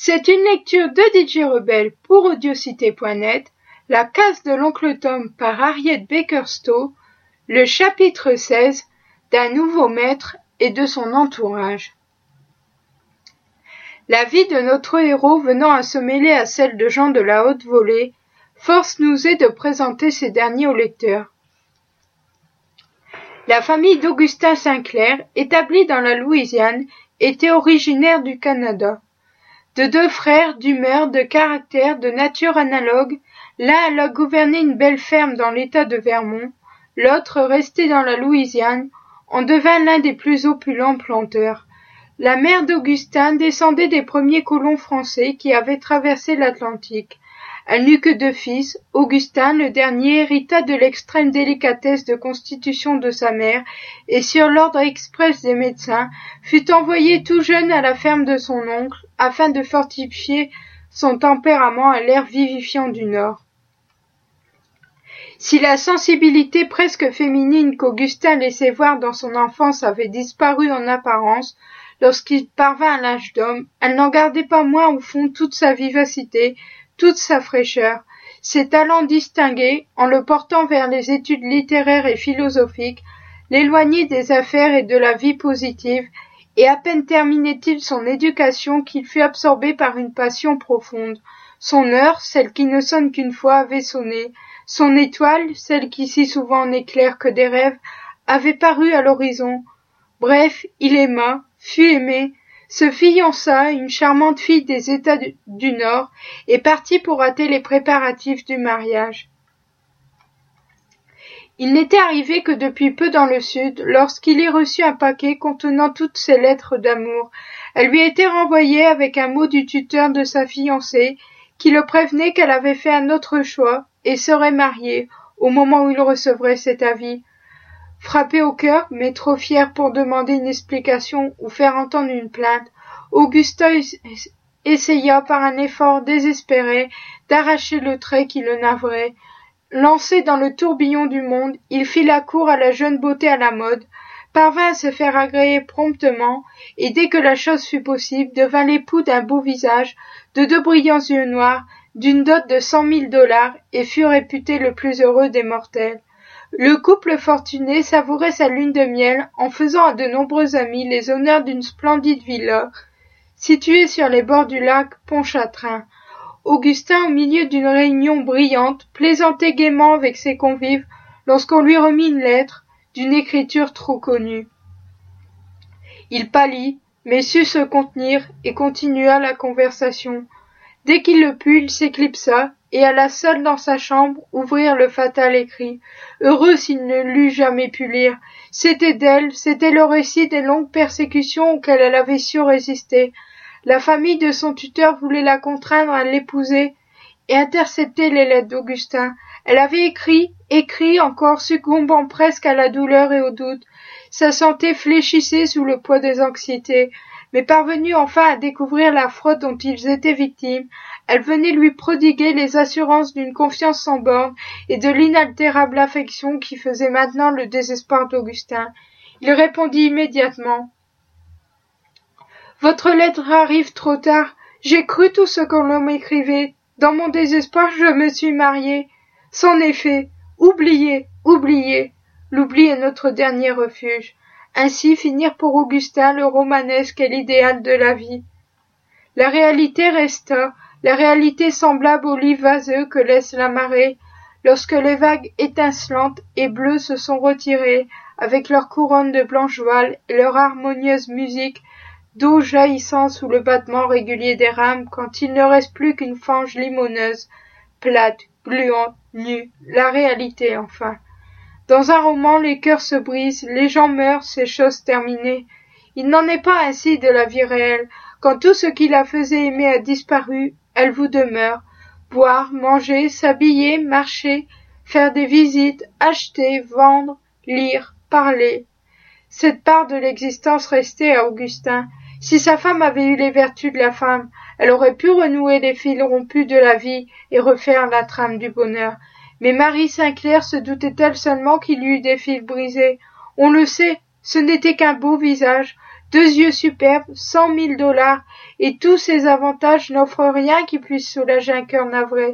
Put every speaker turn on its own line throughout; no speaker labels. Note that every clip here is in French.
C'est une lecture de DJ Rebelle pour Audiocité.net, La case de l'oncle Tom par Harriet Baker Stowe, le chapitre 16, d'un nouveau maître et de son entourage. La vie de notre héros venant à se mêler à celle de gens de la haute volée, force nous est de présenter ces derniers au lecteur. La famille d'Augustin Sinclair, établie dans la Louisiane, était originaire du Canada. De deux frères, d'humeur, de caractère, de nature analogue, l'un alla gouverner une belle ferme dans l'État de Vermont, l'autre, resté dans la Louisiane, en devint l'un des plus opulents planteurs. La mère d'Augustin descendait des premiers colons français qui avaient traversé l'Atlantique. Elle n'eut que deux fils. Augustin, le dernier, hérita de l'extrême délicatesse de constitution de sa mère et, sur l'ordre express des médecins, fut envoyé tout jeune à la ferme de son oncle afin de fortifier son tempérament à l'air vivifiant du Nord. Si la sensibilité presque féminine qu'Augustin laissait voir dans son enfance avait disparu en apparence, lorsqu'il parvint à l'âge d'homme, elle n'en gardait pas moins au fond toute sa vivacité, toute sa fraîcheur. Ses talents distingués, en le portant vers les études littéraires et philosophiques, l'éloignaient des affaires et de la vie positive, et à peine terminait-il son éducation qu'il fut absorbé par une passion profonde. Son heure, celle qui ne sonne qu'une fois, avait sonné. Son étoile, celle qui si souvent n'éclaire que des rêves, avait paru à l'horizon. Bref, il aima, fut aimé, se fiança à une charmante fille des États du Nord et partit pour hâter les préparatifs du mariage. Il n'était arrivé que depuis peu dans le Sud, lorsqu'il y reçut un paquet contenant toutes ses lettres d'amour. Elle lui était renvoyée avec un mot du tuteur de sa fiancée, qui le prévenait qu'elle avait fait un autre choix et serait mariée au moment où il recevrait cet avis. Frappé au cœur, mais trop fier pour demander une explication ou faire entendre une plainte, Augustin essaya par un effort désespéré d'arracher le trait qui le navrait. Lancé dans le tourbillon du monde, il fit la cour à la jeune beauté à la mode, parvint à se faire agréer promptement, et dès que la chose fut possible, devint l'époux d'un beau visage, de deux brillants yeux noirs, d'une dot de $100,000, et fut réputé le plus heureux des mortels. Le couple fortuné savourait sa lune de miel en faisant à de nombreux amis les honneurs d'une splendide villa située sur les bords du lac Pontchartrain. Augustin, au milieu d'une réunion brillante, plaisantait gaiement avec ses convives lorsqu'on lui remit une lettre d'une écriture trop connue. Il pâlit, mais sut se contenir et continua la conversation. Dès qu'il le put, il s'éclipsa et alla seul dans sa chambre ouvrir le fatal écrit. Heureux s'il ne l'eût jamais pu lire. C'était d'elle, c'était le récit des longues persécutions auxquelles elle avait su résister. La famille de son tuteur voulait la contraindre à l'épouser et intercepter les lettres d'Augustin. Elle avait écrit encore, succombant presque à la douleur et au doute. Sa santé fléchissait sous le poids des anxiétés, mais parvenue enfin à découvrir la fraude dont ils étaient victimes, elle venait lui prodiguer les assurances d'une confiance sans bornes et de l'inaltérable affection qui faisait maintenant le désespoir d'Augustin. Il répondit immédiatement. « Votre lettre arrive trop tard. J'ai cru tout ce qu'on m'écrivait. Dans mon désespoir, je me suis mariée. C'en est fait. Oubliez, oubliez. L'oubli est notre dernier refuge. » Ainsi finir pour Augustin le romanesque et l'idéal de la vie. La réalité resta, la réalité semblable au lit vaseux que laisse la marée, lorsque les vagues étincelantes et bleues se sont retirées, avec leur couronne de blanches voiles et leur harmonieuse musique d'eau jaillissant sous le battement régulier des rames, quand il ne reste plus qu'une fange limoneuse, plate, gluante, nue, la réalité enfin. Dans un roman, les cœurs se brisent, les gens meurent, c'est chose terminée. Il n'en est pas ainsi de la vie réelle. Quand tout ce qui la faisait aimer a disparu, elle vous demeure. Boire, manger, s'habiller, marcher, faire des visites, acheter, vendre, lire, parler. Cette part de l'existence restait à Augustin. Si sa femme avait eu les vertus de la femme, elle aurait pu renouer les fils rompus de la vie et refaire la trame du bonheur. Mais Marie Sinclair se doutait-elle seulement qu'il y eut des fils brisés? On le sait, ce n'était qu'un beau visage, 2 yeux superbes, 100 000 $, et tous ces avantages n'offrent rien qui puisse soulager un cœur navré.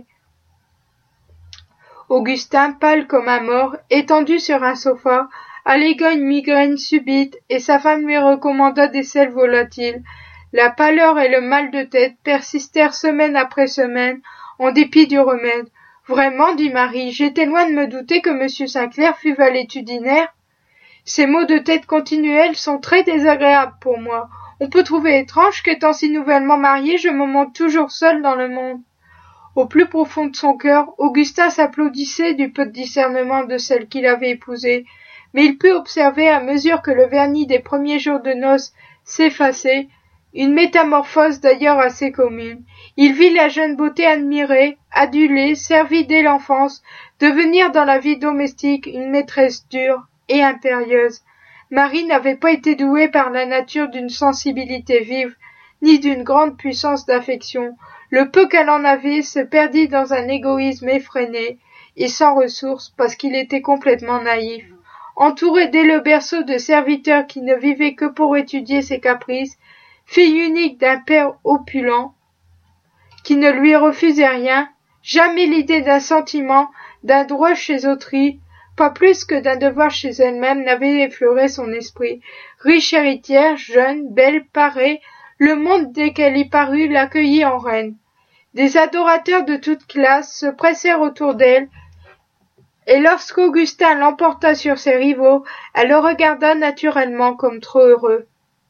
Augustin, pâle comme un mort, étendu sur un sofa, allégua une migraine subite, et sa femme lui recommanda des sels volatiles. La pâleur et le mal de tête persistèrent semaine après semaine, en dépit du remède. Vraiment, dit Marie, j'étais loin de me douter que M. Sainclair fût valétudinaire. Ces maux de tête continuels sont très désagréables pour moi. On peut trouver étrange qu'étant si nouvellement marié, je me montre toujours seul dans le monde. Au plus profond de son cœur, Augustin s'applaudissait du peu de discernement de celle qu'il avait épousée, mais il put observer, à mesure que le vernis des premiers jours de noces s'effaçait, une métamorphose d'ailleurs assez commune. Il vit la jeune beauté admirée, adulée, servie dès l'enfance, devenir dans la vie domestique une maîtresse dure et impérieuse. Marie n'avait pas été douée par la nature d'une sensibilité vive, ni d'une grande puissance d'affection. Le peu qu'elle en avait se perdit dans un égoïsme effréné et sans ressources parce qu'il était complètement naïf. Entourée dès le berceau de serviteurs qui ne vivaient que pour étudier ses caprices, fille unique d'un père opulent, qui ne lui refusait rien, jamais l'idée d'un sentiment, d'un droit chez autrui, pas plus que d'un devoir chez elle-même n'avait effleuré son esprit. Riche héritière, jeune, belle, parée, le monde dès qu'elle y parut l'accueillit en reine. Des adorateurs de toutes classes se pressèrent autour d'elle, et lorsqu'Augustin l'emporta sur ses rivaux, elle le regarda naturellement comme trop heureux.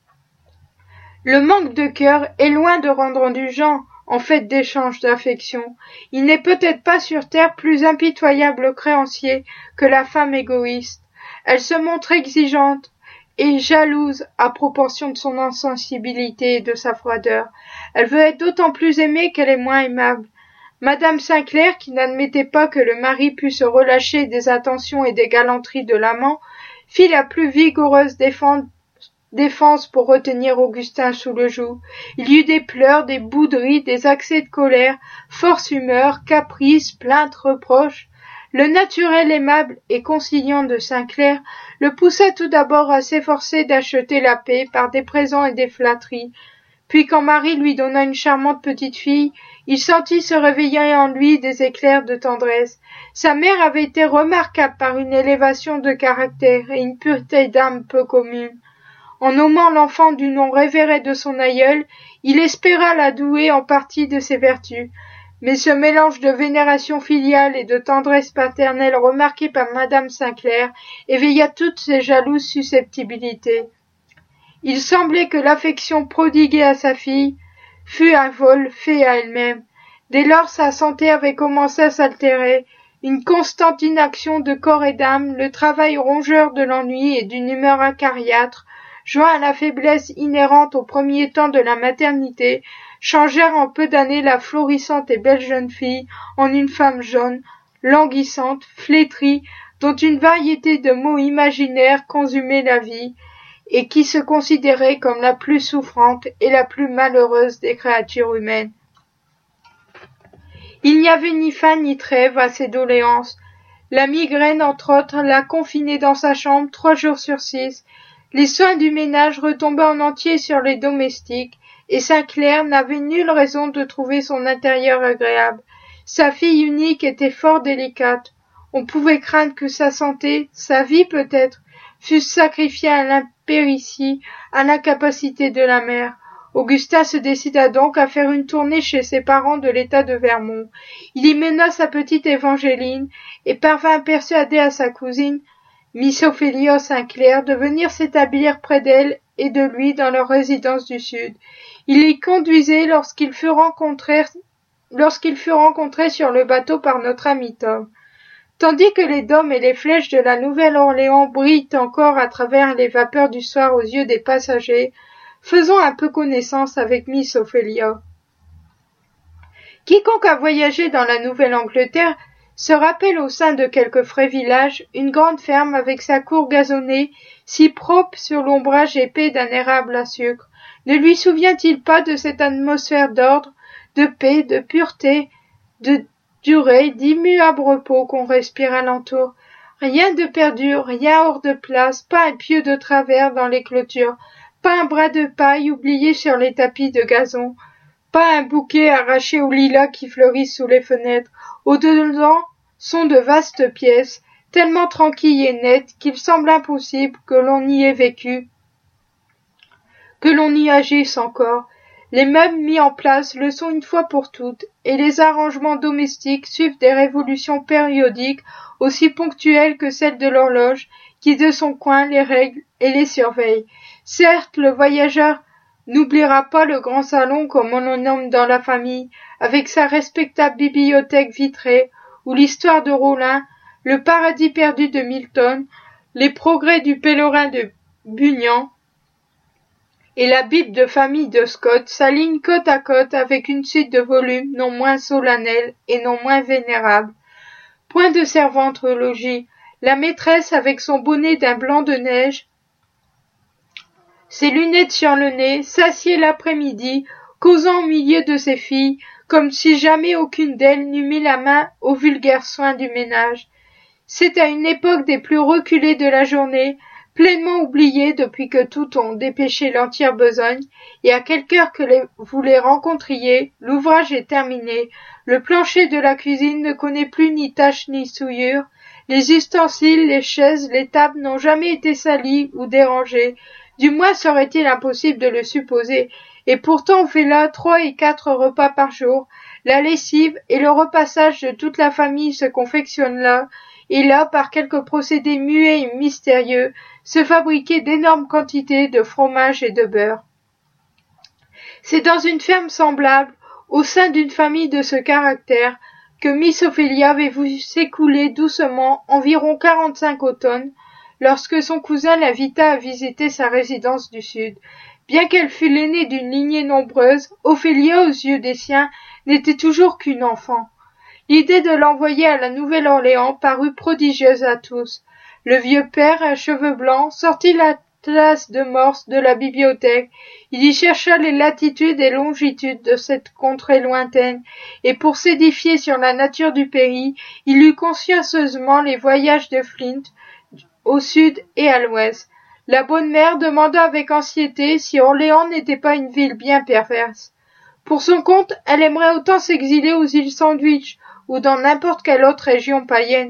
Le manque de cœur est loin de rendre indulgent en fait d'échange d'affection. Il n'est peut-être pas sur terre plus impitoyable créancier que la femme égoïste. Elle se montre exigeante et jalouse à proportion de son insensibilité et de sa froideur. Elle veut être d'autant plus aimée qu'elle est moins aimable. Madame Sainclair, qui n'admettait pas que le mari pût se relâcher des attentions et des galanteries de l'amant, fit la plus vigoureuse défense pour retenir Augustin sous le joug. Il y eut des pleurs, des bouderies, des accès de colère, force humeur, caprices, plaintes, reproches. Le naturel aimable et conciliant de Sainclair le poussa tout d'abord à s'efforcer d'acheter la paix par des présents et des flatteries. Puis quand Marie lui donna une charmante petite fille, il sentit se réveiller en lui des éclairs de tendresse. Sa mère avait été remarquable par une élévation de caractère et une pureté d'âme peu commune. En nommant l'enfant du nom révéré de son aïeul, il espéra la douer en partie de ses vertus. Mais ce mélange de vénération filiale et de tendresse paternelle remarqué par Madame Sainclair éveilla toutes ses jalouses susceptibilités. Il semblait que l'affection prodiguée à sa fille fût un vol fait à elle-même. Dès lors sa santé avait commencé à s'altérer. Une constante inaction de corps et d'âme, le travail rongeur de l'ennui et d'une humeur acariâtre, joint à la faiblesse inhérente aux premiers temps de la maternité, changèrent en peu d'années la florissante et belle jeune fille en une femme jaune, languissante, flétrie, dont une variété de maux imaginaires consumait la vie, et qui se considérait comme la plus souffrante et la plus malheureuse des créatures humaines. Il n'y avait ni fin ni trêve à ses doléances. La migraine, entre autres, la confinait dans sa chambre 3 jours sur 6. Les soins du ménage retombaient en entier sur les domestiques, et Sainclair n'avait nulle raison de trouver son intérieur agréable. Sa fille unique était fort délicate. On pouvait craindre que sa santé, sa vie peut-être, fussent sacrifiées à l'impéritie, à l'incapacité de la mère. Augustin se décida donc à faire une tournée chez ses parents de l'état de Vermont. Il y mena sa petite Évangéline et parvint à persuader à sa cousine, Miss Ophélia Sainclair, de venir s'établir près d'elle et de lui dans leur résidence du Sud. Il y conduisait lorsqu'il fut rencontré sur le bateau par notre ami Tom. Tandis que les dômes et les flèches de la Nouvelle-Orléans brillent encore à travers les vapeurs du soir aux yeux des passagers, faisons un peu connaissance avec Miss Ophélia. Quiconque a voyagé dans la Nouvelle-Angleterre se rappelle au sein de quelque frais village une grande ferme avec sa cour gazonnée, si propre sur l'ombrage épais d'un érable à sucre. Ne lui souvient-il pas de cette atmosphère d'ordre, de paix, de pureté, de durée, d'immuable repos qu'on respire alentour? Rien de perdu, rien hors de place, pas un pieu de travers dans les clôtures, pas un brin de paille oublié sur les tapis de gazon, pas un bouquet arraché aux lilas qui fleurissent sous les fenêtres. Au-dedans sont de vastes pièces, tellement tranquilles et nettes qu'il semble impossible que l'on y ait vécu, que l'on y agisse encore. Les meubles mis en place le sont une fois pour toutes, et les arrangements domestiques suivent des révolutions périodiques aussi ponctuelles que celles de l'horloge, qui de son coin les règle et les surveille. Certes, le voyageur n'oubliera pas le grand salon comme on le nomme dans la famille, avec sa respectable bibliothèque vitrée, où l'histoire de Rollin, le paradis perdu de Milton, les progrès du pèlerin de Bunyan et la Bible de famille de Scott s'alignent côte à côte avec une suite de volumes non moins solennels et non moins vénérables. Point de servante au logis, la maîtresse avec son bonnet d'un blanc de neige, ses lunettes sur le nez, s'assied l'après-midi, causant au milieu de ses filles, comme si jamais aucune d'elles n'eût mis la main aux vulgaires soins du ménage. C'est à une époque des plus reculées de la journée, pleinement oubliée depuis que tout ont dépêché l'entière besogne, et à quelque heure que vous les rencontriez, l'ouvrage est terminé, le plancher de la cuisine ne connaît plus ni tache ni souillure, les ustensiles, les chaises, les tables n'ont jamais été salis ou dérangés, du moins serait-il impossible de le supposer, et pourtant on fait là 3 et 4 repas par jour, la lessive et le repassage de toute la famille se confectionnent là, et là, par quelques procédés muets et mystérieux, se fabriquaient d'énormes quantités de fromage et de beurre. C'est dans une ferme semblable, au sein d'une famille de ce caractère, que Miss Ophélia avait vu s'écouler doucement environ 45 automnes, lorsque son cousin l'invita à visiter sa résidence du Sud. Bien qu'elle fût l'aînée d'une lignée nombreuse, Ophélia, aux yeux des siens, n'était toujours qu'une enfant. L'idée de l'envoyer à la Nouvelle-Orléans parut prodigieuse à tous. Le vieux père, à cheveux blancs, sortit l'atlas de Morse de la bibliothèque. Il y chercha les latitudes et longitudes de cette contrée lointaine, et pour s'édifier sur la nature du pays, il lut consciencieusement les voyages de Flint, au sud et à l'ouest. La bonne mère demanda avec anxiété si Orléans n'était pas une ville bien perverse. Pour son compte, elle aimerait autant s'exiler aux îles Sandwich, ou dans n'importe quelle autre région païenne.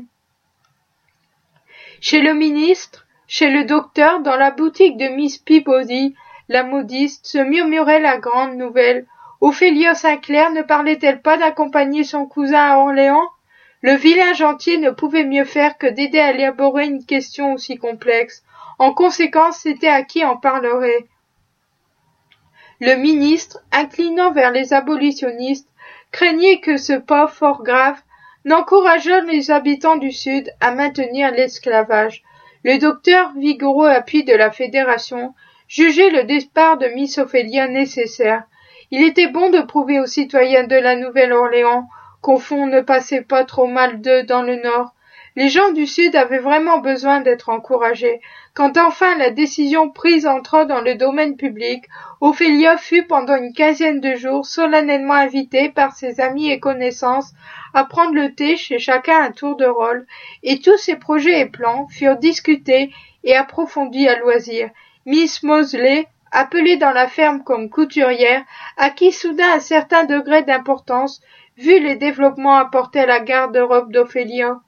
Chez le ministre, chez le docteur, dans la boutique de Miss Peabody, la modiste, se murmurait la grande nouvelle. Ophélia Sinclair ne parlait-elle pas d'accompagner son cousin à Orléans? Le vilain gentil ne pouvait mieux faire que d'aider à élaborer une question aussi complexe. En conséquence, c'était à qui en parlerait. Le ministre, inclinant vers les abolitionnistes, craignait que ce pas fort grave n'encourageât les habitants du Sud à maintenir l'esclavage. Le docteur, vigoureux appui de la Fédération, jugeait le départ de Miss Ophélia nécessaire. Il était bon de prouver aux citoyens de la Nouvelle-Orléans qu'au fond ne passait pas trop mal d'eux dans le Nord. Les gens du Sud avaient vraiment besoin d'être encouragés. Quand enfin la décision prise entra dans le domaine public, Ophélia fut pendant une quinzaine de jours solennellement invitée par ses amis et connaissances à prendre le thé chez chacun à tour de rôle, et tous ses projets et plans furent discutés et approfondis à loisir. Miss Moseley, appelée dans la ferme comme couturière, acquit soudain un certain degré d'importance, vu les développements apportés à la garde-robe d'Ophélia.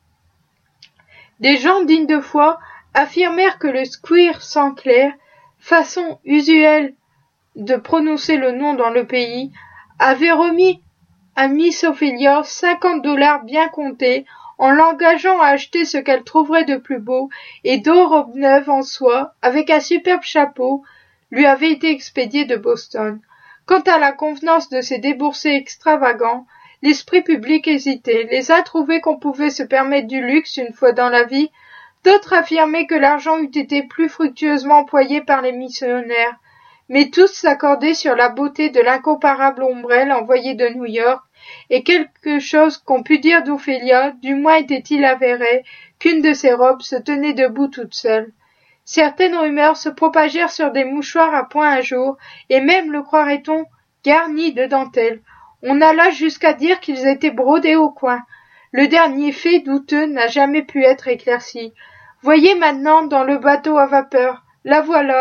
Des gens dignes de foi affirmèrent que le squire Sinclair, façon usuelle de prononcer le nom dans le pays, avait remis à Miss Ophélia $50 bien comptés, en l'engageant à acheter ce qu'elle trouverait de plus beau, et deux robes neuves en soie, avec un superbe chapeau, lui avaient été expédiées de Boston. Quant à la convenance de ces déboursés extravagants, l'esprit public hésitait. Les uns trouvaient qu'on pouvait se permettre du luxe une fois dans la vie, d'autres affirmaient que l'argent eût été plus fructueusement employé par les missionnaires. Mais tous s'accordaient sur la beauté de l'incomparable ombrelle envoyée de New York, et quelque chose qu'on pût dire d'Ophélia, du moins était-il avéré qu'une de ses robes se tenait debout toute seule. Certaines rumeurs se propagèrent sur des mouchoirs à point un jour, et même, le croirait-on, garnis de dentelle. On alla jusqu'à dire qu'ils étaient brodés au coin. Le dernier fait douteux n'a jamais pu être éclairci. Voyez maintenant dans le bateau à vapeur, la voilà.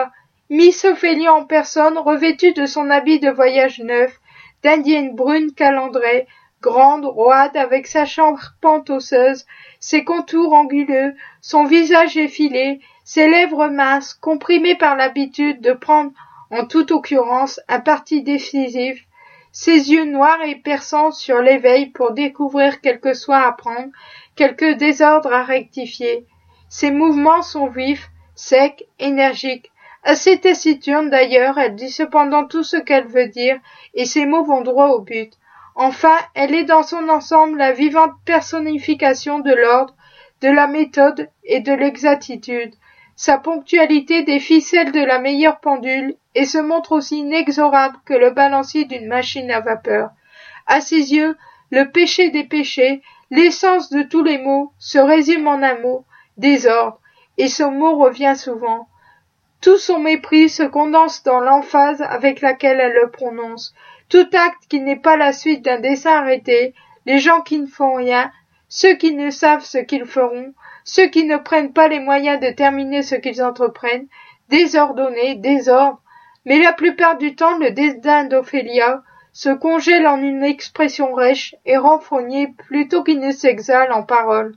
Miss Ophélia en personne, revêtue de son habit de voyage neuf, d'indienne brune calandrée, grande, roide, avec sa charpente osseuse, ses contours anguleux, son visage effilé, ses lèvres minces, comprimées par l'habitude de prendre, en toute occurrence, un parti décisif, ses yeux noirs et perçants sur l'éveil pour découvrir quelque soin à prendre, quelque désordre à rectifier. Ses mouvements sont vifs, secs, énergiques. Assez taciturne d'ailleurs, elle dit cependant tout ce qu'elle veut dire, et ses mots vont droit au but. Enfin, elle est dans son ensemble la vivante personnification de l'ordre, de la méthode et de l'exactitude. Sa ponctualité défie celle de la meilleure pendule et se montre aussi inexorable que le balancier d'une machine à vapeur. À ses yeux, le péché des péchés, l'essence de tous les maux, se résume en un mot, désordre, et ce mot revient souvent. Tout son mépris se condense dans l'emphase avec laquelle elle le prononce. Tout acte qui n'est pas la suite d'un dessein arrêté, les gens qui ne font rien, ceux qui ne savent ce qu'ils feront, ceux qui ne prennent pas les moyens de terminer ce qu'ils entreprennent, désordonné, désordre, mais la plupart du temps le dédain d'Ophélia se congèle en une expression rêche et renfrognée plutôt qu'il ne s'exhale en paroles.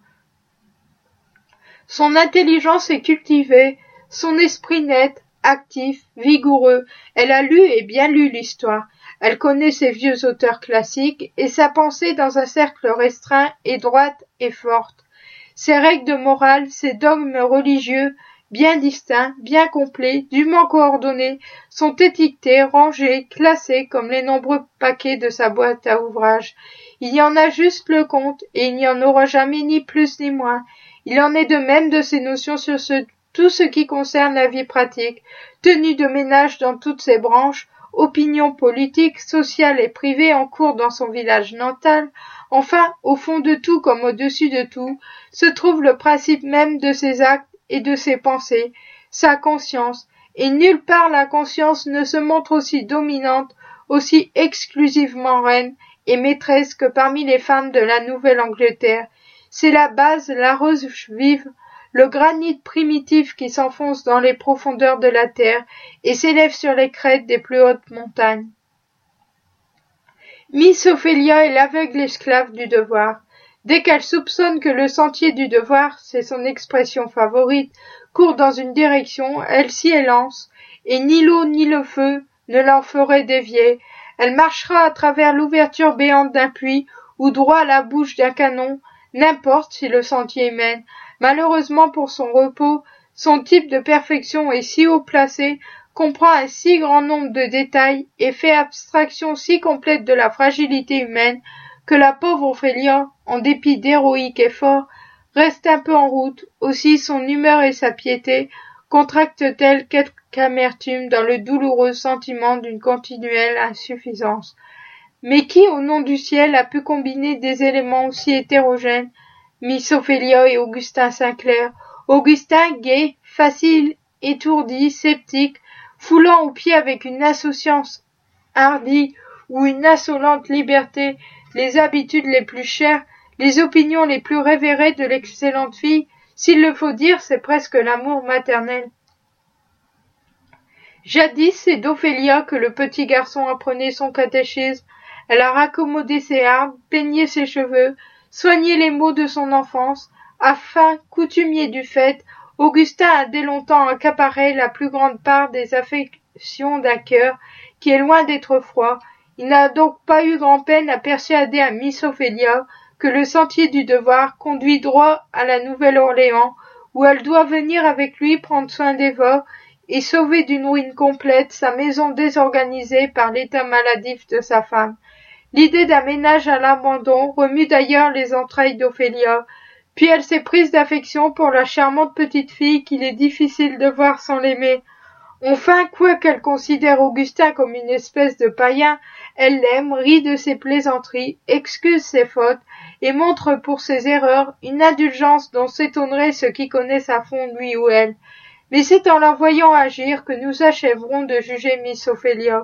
Son intelligence est cultivée, son esprit net, actif, vigoureux. Elle a lu et bien lu l'histoire. Elle connaît ses vieux auteurs classiques et sa pensée dans un cercle restreint est droite et forte. Ses règles de morale, ses dogmes religieux, bien distincts, bien complets, dûment coordonnés, sont étiquetés, rangés, classés comme les nombreux paquets de sa boîte à ouvrage. Il y en a juste le compte et il n'y en aura jamais ni plus ni moins. Il en est de même de ses notions sur tout ce qui concerne la vie pratique, tenue de ménage dans toutes ses branches, opinions politiques, sociales et privées en cours dans son village natal. Enfin, au fond de tout comme au-dessus de tout, se trouve le principe même de ses actes et de ses pensées, sa conscience, et nulle part la conscience ne se montre aussi dominante, aussi exclusivement reine et maîtresse que parmi les femmes de la Nouvelle-Angleterre. C'est la base, la roche vive, le granit primitif qui s'enfonce dans les profondeurs de la terre et s'élève sur les crêtes des plus hautes montagnes. Miss Ophélia est l'aveugle esclave du devoir. Dès qu'elle soupçonne que le sentier du devoir, c'est son expression favorite, court dans une direction, elle s'y élance, et ni l'eau ni le feu ne l'en feraient dévier. Elle marchera à travers l'ouverture béante d'un puits ou droit à la bouche d'un canon, n'importe si le sentier mène. Malheureusement pour son repos, son type de perfection est si haut placé, comprend un si grand nombre de détails et fait abstraction si complète de la fragilité humaine que la pauvre Ophélia, en dépit d'héroïques efforts, reste un peu en route. Aussi son humeur et sa piété contractent-elles quelque amertume dans le douloureux sentiment d'une continuelle insuffisance. Mais qui, au nom du ciel, a pu combiner des éléments aussi hétérogènes, Miss Ophélia et Augustin Sinclair? Augustin, gai, facile, étourdi, sceptique, foulant aux pieds avec une insouciance hardie ou une insolente liberté les habitudes les plus chères, les opinions les plus révérées de l'excellente fille, s'il le faut dire, c'est presque l'amour maternel. Jadis, c'est d'Ophélia que le petit garçon apprenait son catéchisme. Elle a raccommodé ses hardes, peigné ses cheveux, soigné les maux de son enfance, afin, coutumier du fait, Augustin a dès longtemps accaparé la plus grande part des affections d'un cœur qui est loin d'être froid. Il n'a donc pas eu grand-peine à persuader à Miss Ophélia que le sentier du devoir conduit droit à la Nouvelle-Orléans, où elle doit venir avec lui prendre soin d'Eva et sauver d'une ruine complète sa maison désorganisée par l'état maladif de sa femme. L'idée d'un ménage à l'abandon remue d'ailleurs les entrailles d'Ophélia, puis elle s'est prise d'affection pour la charmante petite fille qu'il est difficile de voir sans l'aimer. Enfin, quoiqu'elle considère Augustin comme une espèce de païen, elle l'aime, rit de ses plaisanteries, excuse ses fautes, et montre pour ses erreurs une indulgence dont s'étonneraient ceux qui connaissent à fond lui ou elle. Mais c'est en la voyant agir que nous achèverons de juger Miss Ophélia.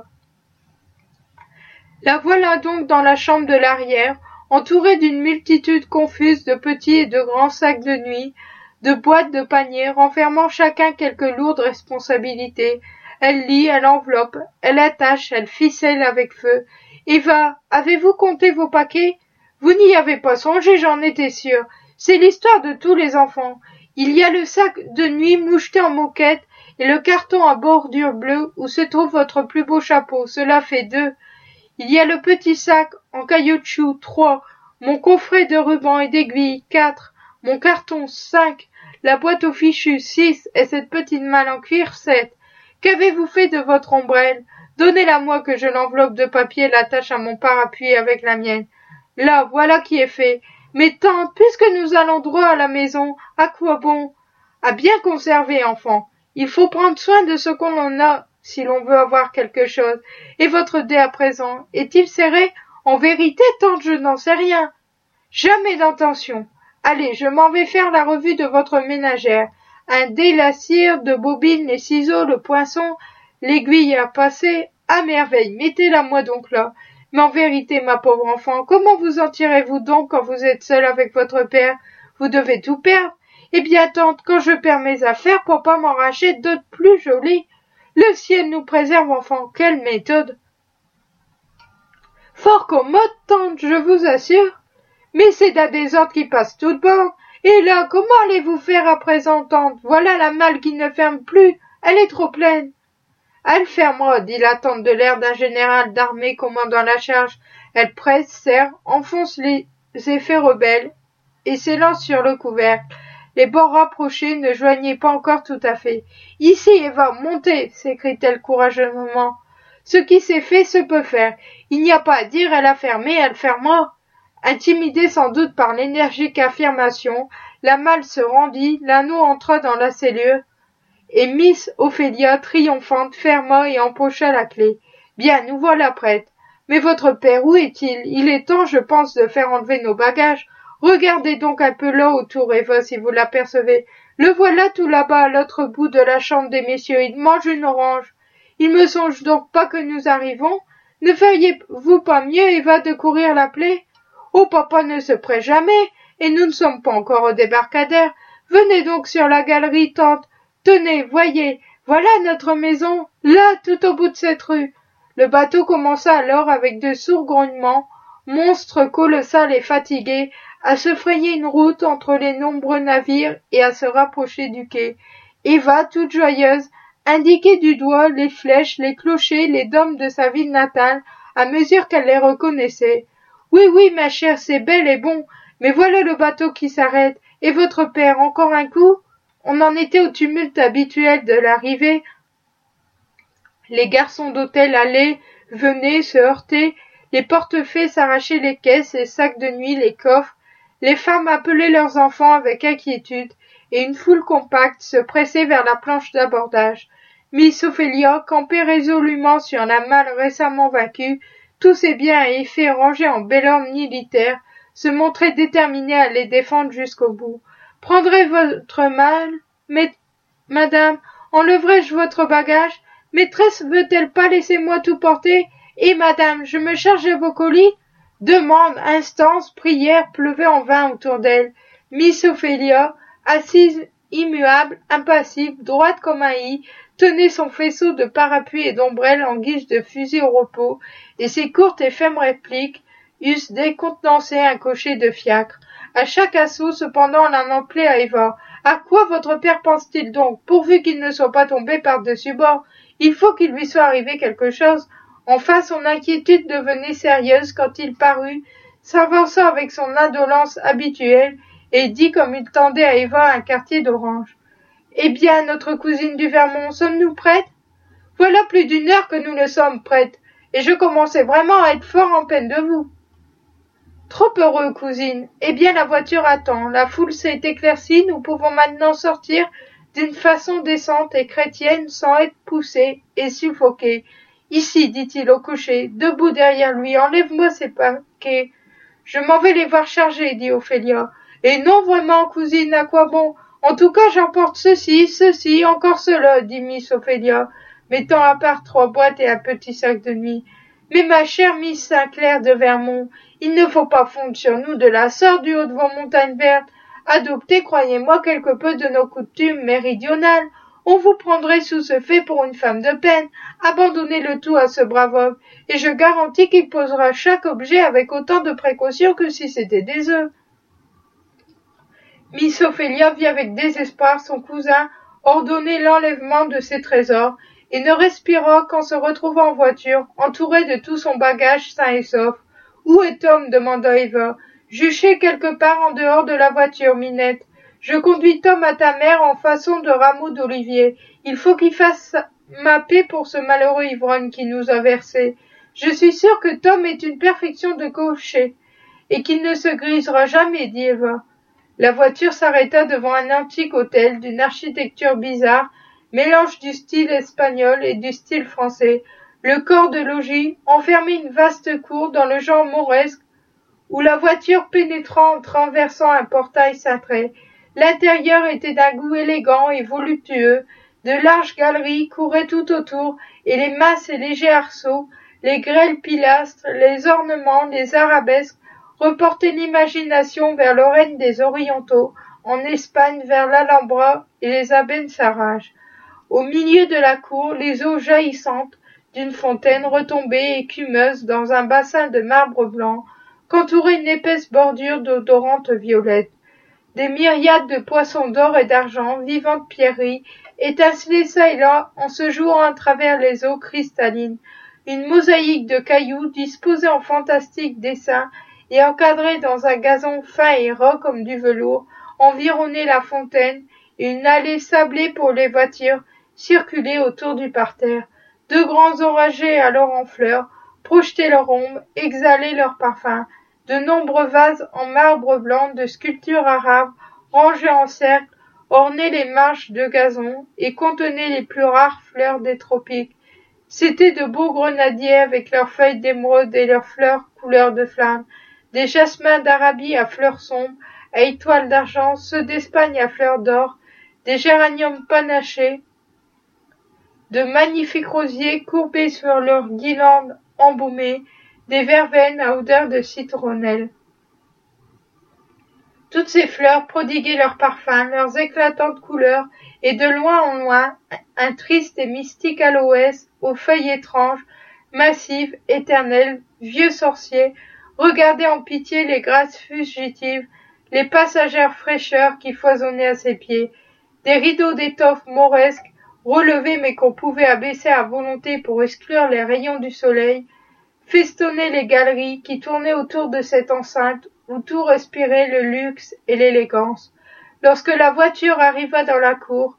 La voilà donc dans la chambre de l'arrière, entourée d'une multitude confuse de petits et de grands sacs de nuit, de boîtes de paniers renfermant chacun quelque lourde responsabilité. Elle lie, elle enveloppe, elle attache, elle ficelle avec feu. Eva, avez-vous compté vos paquets? Vous n'y avez pas songé, j'en étais sûre. C'est l'histoire de tous les enfants. Il y a le sac de nuit moucheté en moquette et le carton à bordure bleue où se trouve votre plus beau chapeau. Cela fait 2. Il y a le petit sac en caoutchouc 3, mon coffret de rubans et d'aiguilles 4, mon carton 5, la boîte aux fichus 6 et cette petite malle en cuir 7. Qu'avez-vous fait de votre ombrelle? Donnez-la-moi que je l'enveloppe de papier et l'attache à mon parapluie avec la mienne. Là, voilà qui est fait. Mais tante, puisque nous allons droit à la maison, à quoi bon? À bien conserver, enfant. Il faut prendre soin de ce qu'on en a, si l'on veut avoir quelque chose. Et votre dé à présent, est-il serré? En vérité, tante, je n'en sais rien. Jamais d'intention. Allez, je m'en vais faire la revue de votre ménagère. Un dé, la cire, de bobines, les ciseaux, le poinçon, l'aiguille à passer. À merveille, mettez-la moi donc là. Mais en vérité, ma pauvre enfant, comment vous en tirez-vous donc quand vous êtes seule avec votre père? Vous devez tout perdre. Eh bien, tante, quand je perds mes affaires, pour pas m'enracher d'autres plus jolies. Le ciel nous préserve, enfant. Quelle méthode! Fort commode, tante, je vous assure. Mais c'est d'un désordre qui passe toute borne. Et là, comment allez-vous faire à présent, tante? Voilà la malle qui ne ferme plus. Elle est trop pleine. Elle fermera, dit la tante de l'air d'un général d'armée commandant la charge. Elle presse, serre, enfonce les effets rebelles et s'élance sur le couvercle. Les bords rapprochés ne joignaient pas encore tout à fait. « Ici, Eva, montez !» s'écrie-t-elle courageusement. « Ce qui s'est fait se peut faire. Il n'y a pas à dire, elle a fermé, elle fermera. » Intimidée sans doute par l'énergique affirmation, la malle se rendit, l'anneau entra dans la cellule, et Miss Ophélia, triomphante, ferma et empocha la clé. « Bien, nous voilà prêtes. Mais votre père, où est-il? Il est temps, je pense, de faire enlever nos bagages. Regardez donc un peu là autour, Eva, si vous l'apercevez. Le voilà tout là-bas, à l'autre bout de la chambre des messieurs. Il mange une orange. Il me songe donc pas que nous arrivons. Ne feriez-vous pas mieux, Eva, de courir l'appeler? Oh, papa ne se presse jamais, et nous ne sommes pas encore au débarcadère. Venez donc sur la galerie, tante. Tenez, voyez, voilà notre maison, là, tout au bout de cette rue. » Le bateau commença alors avec de sourds grognements, monstre colossal et fatigué, à se frayer une route entre les nombreux navires et à se rapprocher du quai. Eva, toute joyeuse, indiquait du doigt les flèches, les clochers, les dômes de sa ville natale, à mesure qu'elle les reconnaissait. « Oui, oui, ma chère, c'est bel et bon, mais voilà le bateau qui s'arrête. Et votre père, encore un coup ?» On en était au tumulte habituel de l'arrivée. Les garçons d'hôtel allaient, venaient, se heurtaient, les portefaix s'arrachaient les caisses, les sacs de nuit, les coffres, les femmes appelaient leurs enfants avec inquiétude, et une foule compacte se pressait vers la planche d'abordage. Miss Ophélia campait résolument sur la malle récemment vaincue, tous ses biens et effets rangés en bel ordre militaire, se montrait déterminée à les défendre jusqu'au bout. « Prendrez votre malle, madame, enlèverai-je votre bagage? Maîtresse veut-elle pas laisser moi tout porter? Et madame, je me charge de vos colis? » Demandes, instances, prières pleuvaient en vain autour d'elle. Miss Ophélia, assise immuable, impassible, droite comme un i, tenait son faisceau de parapluies et d'ombrelles en guise de fusil au repos, et ses courtes et fermes répliques eussent décontenancé un cocher de fiacre. À chaque assaut, cependant, on en appelait à Eva. « À quoi votre père pense-t-il donc? Pourvu qu'il ne soit pas tombé par-dessus bord, il faut qu'il lui soit arrivé quelque chose. » Enfin, son inquiétude devenait sérieuse quand il parut, s'avança avec son indolence habituelle, et dit comme il tendait à Eva un quartier d'orange. « Eh bien, notre cousine du Vermont, sommes-nous prêtes? » « Voilà plus d'une heure que nous ne sommes prêtes, et je commençais vraiment à être fort en peine de vous. » « Trop heureux, cousine. Eh bien, la voiture attend. La foule s'est éclaircie. Nous pouvons maintenant sortir d'une façon décente et chrétienne sans être poussés et suffoqués. Ici, dit-il au cocher, debout derrière lui, enlève-moi ces paquets. Je m'en vais les voir charger, dit Ophélia. Et non vraiment, cousine, à quoi bon? En tout cas, j'emporte ceci, encore cela, dit Miss Ophélia, mettant à part 3 boîtes et un petit sac de nuit. Mais ma chère Miss Sinclair de Vermont, il ne faut pas fondre sur nous de la sorte du haut de vos montagnes vertes. Adoptez, croyez-moi, quelque peu de nos coutumes méridionales. On vous prendrait sous ce fait pour une femme de peine. Abandonnez le tout à ce brave homme, et je garantis qu'il posera chaque objet avec autant de précaution que si c'était des œufs. » Miss Ophélia vit avec désespoir son cousin ordonner l'enlèvement de ses trésors, et ne respira qu'en se retrouvant en voiture, entourée de tout son bagage sain et sauf. « Où est Tom ?» demanda Eva. « Juché quelque part en dehors de la voiture, Minette. Je conduis Tom à ta mère en façon de rameau d'olivier. Il faut qu'il fasse ma paix pour ce malheureux ivrogne qui nous a versés. Je suis sûre que Tom est une perfection de cocher, et qu'il ne se grisera jamais, dit Eva. » La voiture s'arrêta devant un antique hôtel d'une architecture bizarre, mélange du style espagnol et du style français. Le corps de logis enfermait une vaste cour dans le genre mauresque, où la voiture pénétra en traversant un portail cintré. L'intérieur était d'un goût élégant et voluptueux. De larges galeries couraient tout autour, et les masses et légers arceaux, les grêles pilastres, les ornements, les arabesques reportaient l'imagination vers le règne des Orientaux, en Espagne vers l'Alhambra et les Abencerrages. Au milieu de la cour, les eaux jaillissantes d'une fontaine retombaient écumeuses dans un bassin de marbre blanc, qu'entourait une épaisse bordure d'odorantes violettes. Des myriades de poissons d'or et d'argent, vivantes pierreries, étincelaient çà et là en se jouant à travers les eaux cristallines. Une mosaïque de cailloux disposés en fantastiques dessins et encadrés dans un gazon fin et ras comme du velours, environnait la fontaine, et une allée sablée pour les voitures circulait autour du parterre. Deux grands oragers alors en fleurs projetaient leur ombre, exhalaient leur parfum. De nombreux vases en marbre blanc de sculptures arabes, rangés en cercle, ornaient les marches de gazon et contenaient les plus rares fleurs des tropiques. C'étaient de beaux grenadiers avec leurs feuilles d'émeraude et leurs fleurs couleur de flamme, des jasmins d'Arabie à fleurs sombres, à étoiles d'argent, ceux d'Espagne à fleurs d'or, des géraniums panachés, de magnifiques rosiers courbés sur leurs guirlandes embaumées, des verveines à odeur de citronnelle. Toutes ces fleurs prodiguaient leurs parfums, leurs éclatantes couleurs, et de loin en loin, un triste et mystique aloès, aux feuilles étranges, massives, éternelles, vieux sorcier, regardait en pitié les grâces fugitives, les passagères fraîcheurs qui foisonnaient à ses pieds. Des rideaux d'étoffe mauresque, relevés mais qu'on pouvait abaisser à volonté pour exclure les rayons du soleil, festonnaient les galeries qui tournaient autour de cette enceinte où tout respirait le luxe et l'élégance. Lorsque la voiture arriva dans la cour,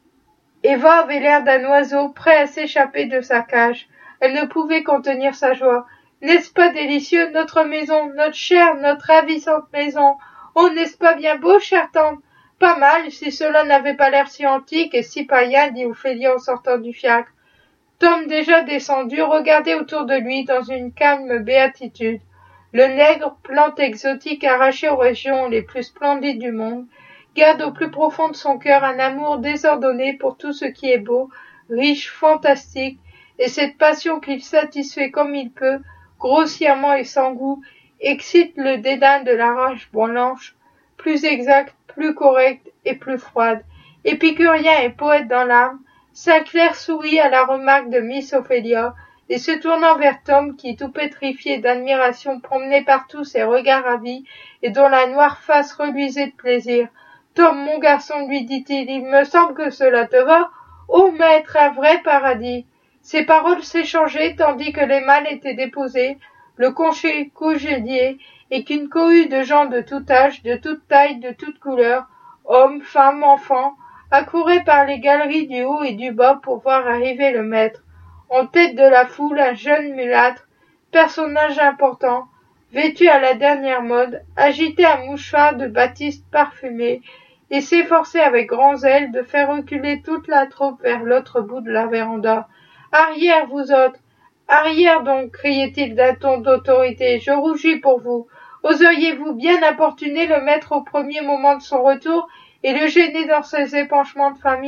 Eva avait l'air d'un oiseau prêt à s'échapper de sa cage. Elle ne pouvait contenir sa joie. « N'est-ce pas délicieux, notre maison, notre chère, notre ravissante maison? Oh, n'est-ce pas bien beau, chère tante? Pas mal, si cela n'avait pas l'air si antique et si païen, dit Ophélia en sortant du fiacre. » Tom, déjà descendu, regardait autour de lui dans une calme béatitude. Le nègre, plante exotique arrachée aux régions les plus splendides du monde, garde au plus profond de son cœur un amour désordonné pour tout ce qui est beau, riche, fantastique, et cette passion qu'il satisfait comme il peut, grossièrement et sans goût, excite le dédain de la rage blanche, plus exacte, plus correcte et plus froide. Épicurien et poète dans l'âme, Sinclair sourit à la remarque de Miss Ophélia, et se tournant vers Tom, qui, tout pétrifié d'admiration, promenait partout ses regards ravis, et dont la noire face reluisait de plaisir. « Tom, mon garçon, lui dit-il, il me semble que cela te va. Ô maître, un vrai paradis !» Ces paroles s'échangeaient tandis que les malles étaient déposés, le cocher congédié, et qu'une cohue de gens de tout âge, de toute taille, de toute couleur, hommes, femmes, enfants, accourait par les galeries du haut et du bas pour voir arriver le maître. En tête de la foule, un jeune mulâtre, personnage important, vêtu à la dernière mode, agitait un mouchoir de batiste parfumé et s'efforçait avec grand zèle de faire reculer toute la troupe vers l'autre bout de la véranda. « Arrière, vous autres! Arrière donc !» criait-il d'un ton d'autorité. « Je rougis pour vous. Oseriez-vous bien importuner le maître au premier moment de son retour et le gêner dans ses épanchements de famille ?»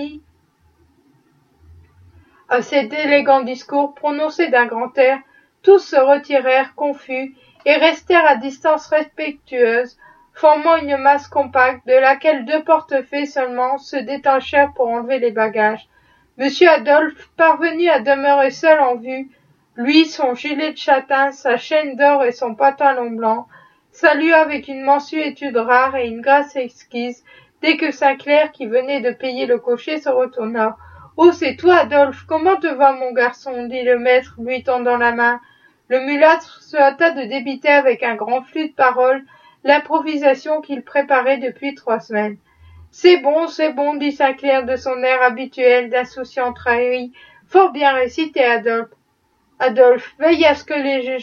À cet élégant discours, prononcé d'un grand air, tous se retirèrent confus et restèrent à distance respectueuse, formant une masse compacte de laquelle 2 portefaix seulement se détachèrent pour enlever les bagages. Monsieur Adolphe, parvenu à demeurer seul en vue, lui, son gilet de châtain, sa chaîne d'or et son pantalon blanc, salua avec une mansuétude rare et une grâce exquise dès que Sainclair, qui venait de payer le cocher, se retourna. « Oh, c'est toi, Adolphe, comment te va, mon garçon ?» dit le maître, lui tendant la main. Le mulâtre se hâta de débiter avec un grand flux de paroles l'improvisation qu'il préparait depuis 3 semaines. « C'est bon, dit Sainclair de son air habituel d'insouciant trahi. « Fort bien récité, Adolphe. Adolphe, veille à ce que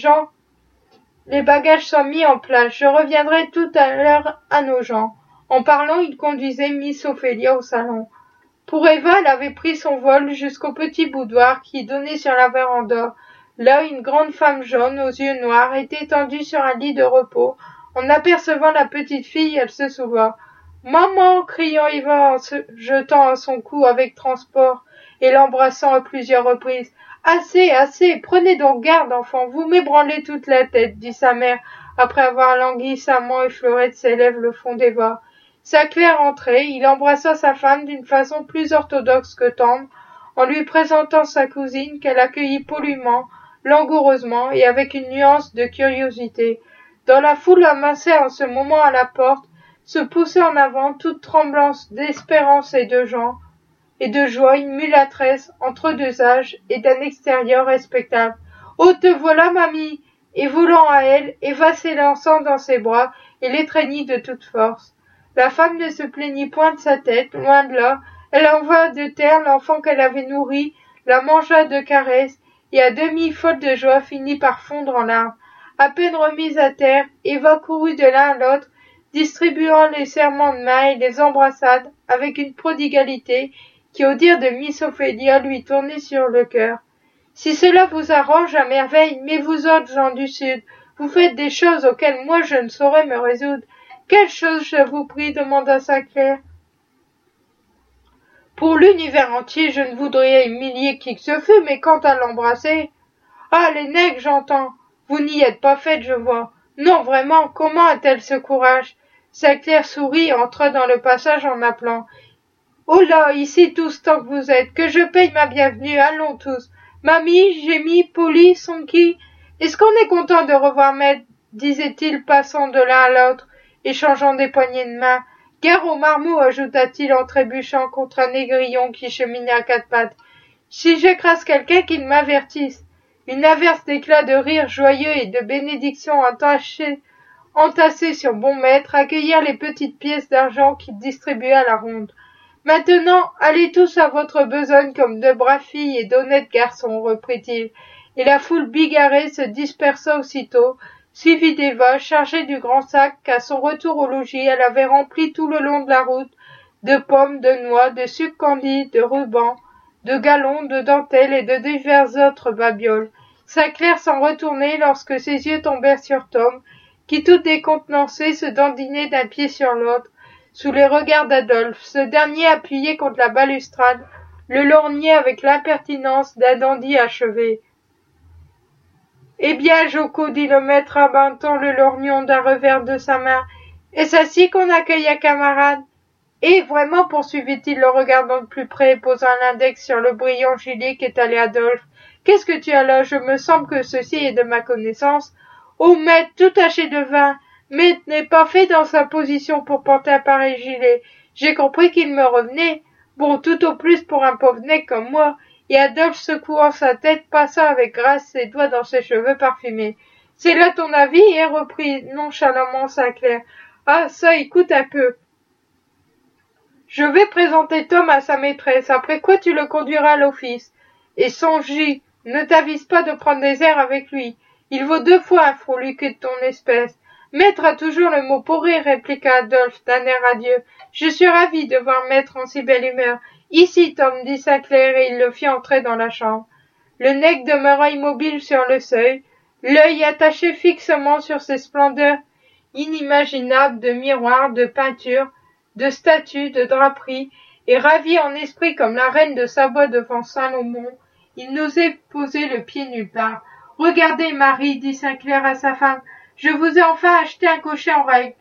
les bagages soient mis en place. Je reviendrai tout à l'heure à nos gens. » En parlant, il conduisait Miss Ophélia au salon. Pour Eva, elle avait pris son vol jusqu'au petit boudoir qui donnait sur la véranda. Là, une grande femme jaune aux yeux noirs était étendue sur un lit de repos. En apercevant la petite fille, elle se sauva. « Maman !» cria Eva en se jetant à son cou avec transport et l'embrassant à plusieurs reprises. « Assez, assez, prenez donc garde, enfant, vous m'ébranlez toute la tête, dit sa mère, après avoir languissamment effleuré de ses lèvres le front d'Eva. Sainclair entrait, il embrassa sa femme d'une façon plus orthodoxe que tendre, en lui présentant sa cousine qu'elle accueillit poliment, langoureusement et avec une nuance de curiosité. Dans la foule amassée en ce moment à la porte, se poussait en avant, toute tremblance d'espérance et de joie, une mulâtresse entre 2 âges et d'un extérieur respectable. « Oh, te voilà, mamie !» Et volant à elle, Eva s'élançant dans ses bras et l'étreignit de toute force. La femme ne se plaignit point de sa tête, loin de là. Elle envoya de terre l'enfant qu'elle avait nourri, la mangea de caresses, et à demi folle de joie finit par fondre en larmes. À peine remise à terre, Eva courut de l'un à l'autre, distribuant les serrements de main et les embrassades avec une prodigalité qui, au dire de Miss Ophélia, lui tournait sur le cœur. « Si cela vous arrange à merveille, mais vous autres gens du Sud, vous faites des choses auxquelles moi je ne saurais me résoudre. »« Quelle chose, je vous prie ?» demanda Sainclair. « Pour l'univers entier, je ne voudrais humilier qui que ce fût, mais quant à l'embrasser... »« Ah, les nègres, j'entends. Vous n'y êtes pas faite, je vois. Non, vraiment, comment a-t-elle ce courage ?» Sainclair sourit et entra dans le passage en appelant. « Oh là, ici tous tant que vous êtes, que je paye ma bienvenue, allons tous. Mamie, Gémie, Polly, Sonky, est-ce qu'on est content de revoir maître ?» disait-il, passant de l'un à l'autre, échangeant des poignées de main. « Gare au marmot, ajouta-t-il en trébuchant contre un négrillon qui cheminait à 4 pattes. Si j'écrase quelqu'un, qu'il m'avertisse. » Une averse d'éclats de rire joyeux et de bénédictions entassées sur bon maître accueillirent les petites pièces d'argent qu'il distribuait à la ronde. « Maintenant, allez tous à votre besogne comme de braves filles et d'honnêtes garçons, reprit-il, et la foule bigarrée se dispersa aussitôt, suivie d'Eva, chargée du grand sac qu'à son retour au logis elle avait rempli tout le long de la route, de pommes, de noix, de sucre candi, de rubans, de galons, de dentelles et de diverses autres babioles. Sainclair s'en retournait lorsque ses yeux tombèrent sur Tom, qui tout décontenancé se dandinait d'un pied sur l'autre, sous les regards d'Adolphe, ce dernier appuyé contre la balustrade, le lorgnait avec l'impertinence d'un dandy achevé. « Eh bien, Jocko, dit le maître abattant le lorgnon d'un revers de sa main, est-ce ainsi qu'on accueille un camarade ? Et vraiment, poursuivit-il le regardant de plus près et posant l'index sur le brillant gilet qu'étalait Adolphe, qu'est-ce que tu as là ? Je me semble que ceci est de ma connaissance. Oh, maître, tout taché de vin. Maître n'est pas fait dans sa position pour porter un pareil gilet. J'ai compris qu'il me revenait. Bon, tout au plus pour un pauvre nègre comme moi. » Et Adolphe, secouant sa tête, passa avec grâce ses doigts dans ses cheveux parfumés. « C'est là ton avis ?» et reprit nonchalamment Sainclair. « Ah, ça, écoute un peu. Je vais présenter Tom à sa maîtresse, après quoi tu le conduiras à l'office. Et songe-y, ne t'avise pas de prendre des airs avec lui. Il vaut 2 fois un froliqué de ton espèce. » Maître a toujours le mot pour rire, répliqua Adolphe d'un air radieux. Je suis ravi de voir Maître en si belle humeur. Ici, Tom, dit Sainclair, et il le fit entrer dans la chambre. Le nègre demeura immobile sur le seuil, l'œil attaché fixement sur ces splendeurs inimaginables de miroirs, de peintures, de statues, de draperies, et ravi en esprit comme la reine de Savoie devant Salomon, il n'osait poser le pied nulle part. « Regardez, Marie, dit Sainclair à sa femme, je vous ai enfin acheté un cocher en règle.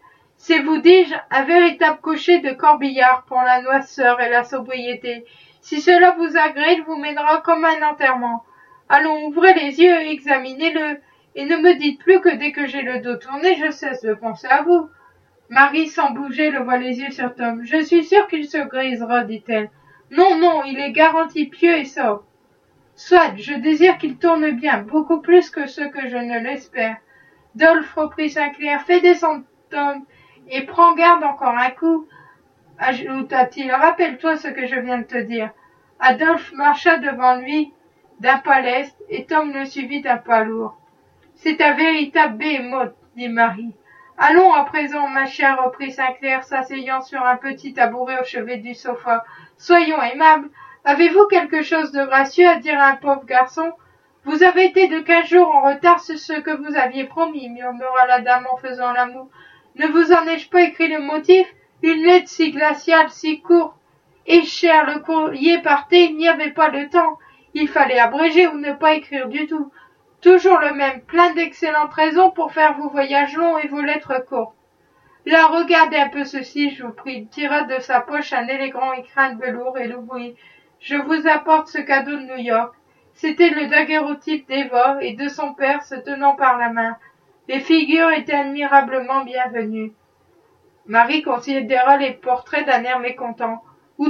C'est, vous dis-je, un véritable cocher de corbillard pour la noisseur et la sobriété. Si cela vous agrée, il vous mènera comme un enterrement. Allons, ouvrez les yeux et examinez-le, et ne me dites plus que dès que j'ai le dos tourné, je cesse de penser à vous. Marie, sans bouger, leva les yeux sur Tom. « Je suis sûre qu'il se grisera, dit-elle. Non, non, il est garanti pieux et sobre. Soit, je désire qu'il tourne bien, beaucoup plus que ce que je ne l'espère. Dolph, reprit Sinclair, fais descendre Tom, et prends garde encore un coup, ajouta-t-il. Rappelle-toi ce que je viens de te dire. Adolphe marcha devant lui d'un pas leste, et Tom le suivit d'un pas lourd. C'est un véritable behemoth, dit Marie. Allons à présent, ma chère, reprit Sinclair, s'asseyant sur un petit tabouret au chevet du sofa. Soyons aimables. Avez-vous quelque chose de gracieux à dire à un pauvre garçon? Vous avez été de 15 jours en retard sur ce que vous aviez promis, murmura la dame en faisant la moue. Ne vous en ai-je pas écrit le motif? Une lettre si glaciale, si courte et chère, le courrier partait, il n'y avait pas le temps. Il fallait abréger ou ne pas écrire du tout. Toujours le même, plein d'excellentes raisons pour faire vos voyages longs et vos lettres courtes. Là, regardez un peu ceci, je vous prie. Il tira de sa poche un élégant écrin de velours et l'ouvrit. Je vous apporte ce cadeau de New York. C'était le daguerréotype d'Eva et de son père se tenant par la main. Les figures étaient admirablement bienvenues. Marie considéra les portraits d'un air mécontent. Où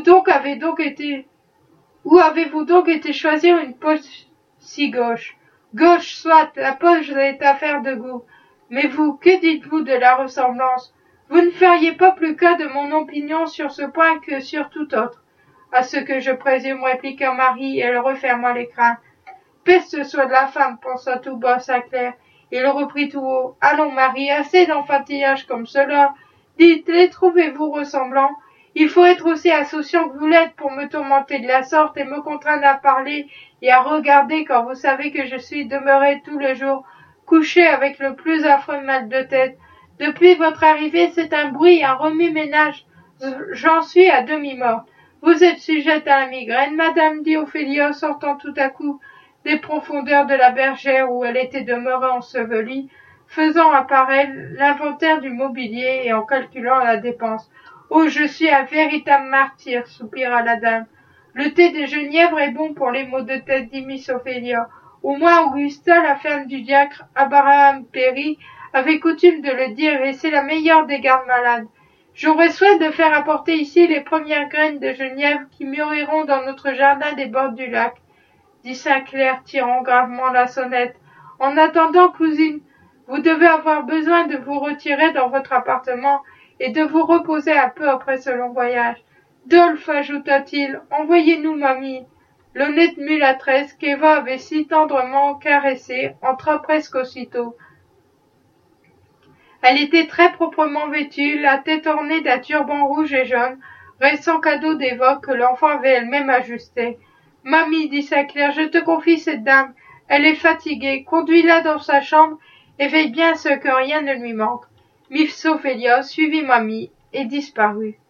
avez-vous donc été choisir une poche si gauche? Gauche, soit, la poche est affaire de goût. Mais vous, que dites-vous de la ressemblance? Vous ne feriez pas plus cas de mon opinion sur ce point que sur tout autre. À ce que je présume, répliqua Marie, et elle referma l'écran. Peste soit de la femme, pensa tout bas Sinclair. Il reprit tout haut. Allons, Marie, assez d'enfantillage comme cela. Dites, les trouvez-vous ressemblants? Il faut être aussi insouciant que vous l'êtes pour me tourmenter de la sorte et me contraindre à parler et à regarder quand vous savez que je suis demeuré tout le jour, couché avec le plus affreux mal de tête. Depuis votre arrivée, c'est un bruit, un remue-ménage. J'en suis à demi-morte. Vous êtes sujette à la migraine, madame, dit Ophélia, sortant tout à coup des profondeurs de la bergère où elle était demeurée ensevelie, faisant apparaître l'inventaire du mobilier et en calculant la dépense. « Oh, je suis un véritable martyr, soupira la dame. Le thé de genièvre est bon pour les maux de tête, dit Miss Ophélia. Au moins Augusta, la femme du diacre Abraham Perry, avait coutume de le dire, et c'est la meilleure des gardes malades. J'aurais souhait de faire apporter ici les premières graines de genièvre qui mûriront dans notre jardin des bords du lac, dit Sinclair, tirant gravement la sonnette. En attendant, cousine, vous devez avoir besoin de vous retirer dans votre appartement et de vous reposer un peu après ce long voyage. Dolph, ajouta-t-il, envoyez-nous mamie. L'honnête mulâtresse qu'Eva avait si tendrement caressée entra presque aussitôt. Elle était très proprement vêtue, la tête ornée d'un turban rouge et jaune, récent cadeau d'Eva que l'enfant avait elle-même ajusté. « Mamie, dit Sinclair, je te confie cette dame. Elle est fatiguée. Conduis-la dans sa chambre et veille bien à ce que rien ne lui manque. » Miss Ophélia suivit mamie et disparut.